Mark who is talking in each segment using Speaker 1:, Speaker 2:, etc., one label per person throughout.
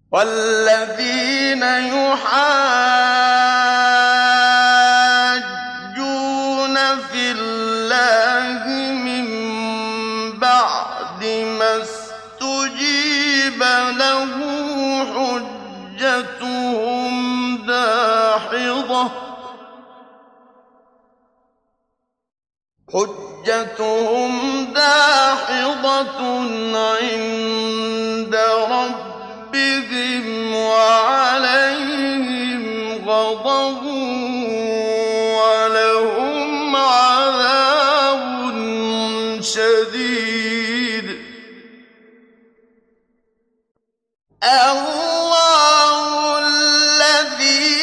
Speaker 1: والذين يحاجون في الله من بعد ما استجيب له حجتهم داحضة عند ربهم وعليهم غضب ولهم عذاب شديد. الله الذي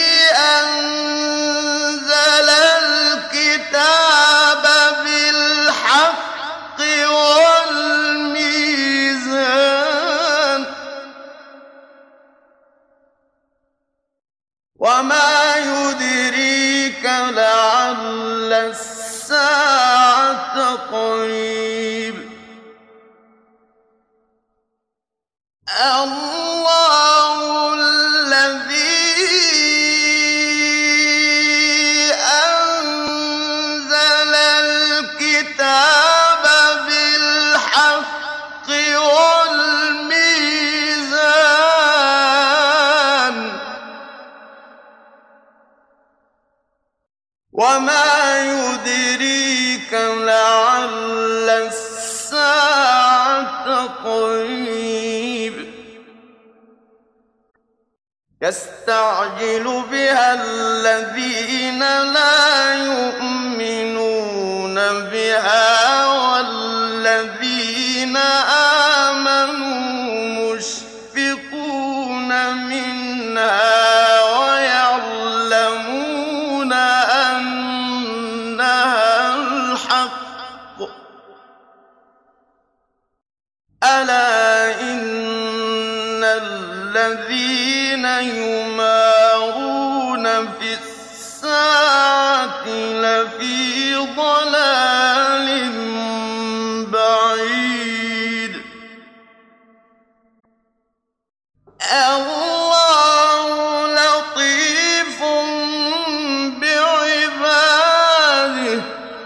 Speaker 1: أنزل الكتاب بالحق والميزان وما يدريك لعل الساعة قريب. الله الذي أنزل الكتاب بالحق والميزان وما يدريك لعل الساعة قريب. يستعجل بها الذين لا يؤمنون بها والذين آمنوا مشفقون منها ويعلمون أنها الحق. ألا إن الذين يمارون في الساعة لفي ضلال بعيد. الله لطيف بعباده.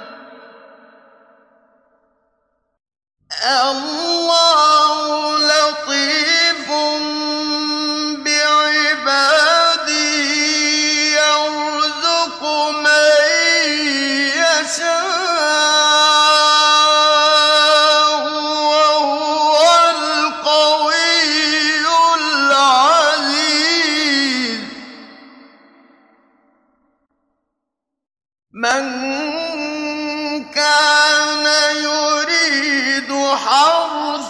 Speaker 1: الله لطيف بعباده يرزق من يشاء وهو القوي العزيز. من كان يريد حرث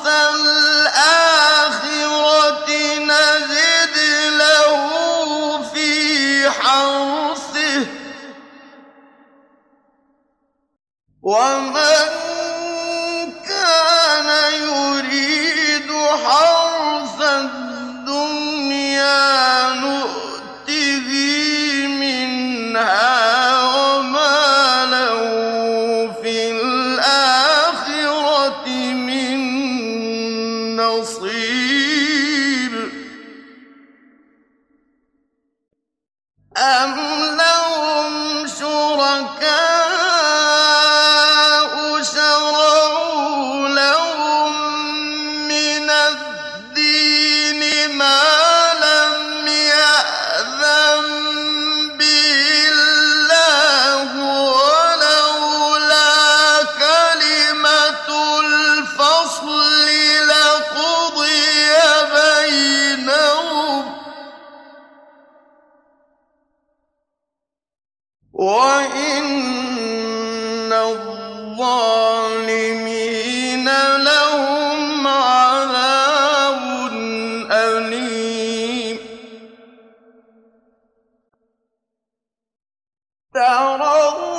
Speaker 1: الآخرة نزد له في حرثه ومن كان يريد حرث الدنيا نؤته منها وما له في الآخرة من نصيب. أم لهم شركاء شرعوا لهم من الدين ما لم يأذن به الله ولولا كلمة الفصل لقضي بينهم وإن الظالمين لهم عذاب أليم. ترى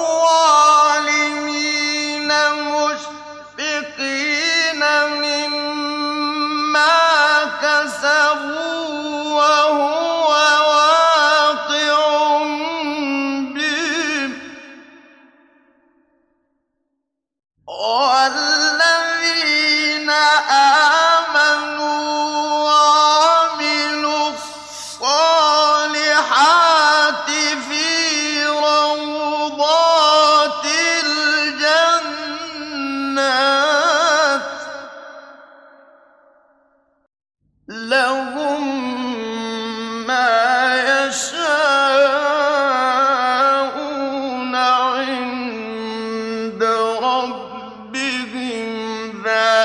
Speaker 1: الظالمين مشفقين مما كسبوا وهو واقع بهم والذين آمنوا وعملوا يَشَاءُونَ عِندَ رَبِّهِمْ ۚ ذَٰلِكَ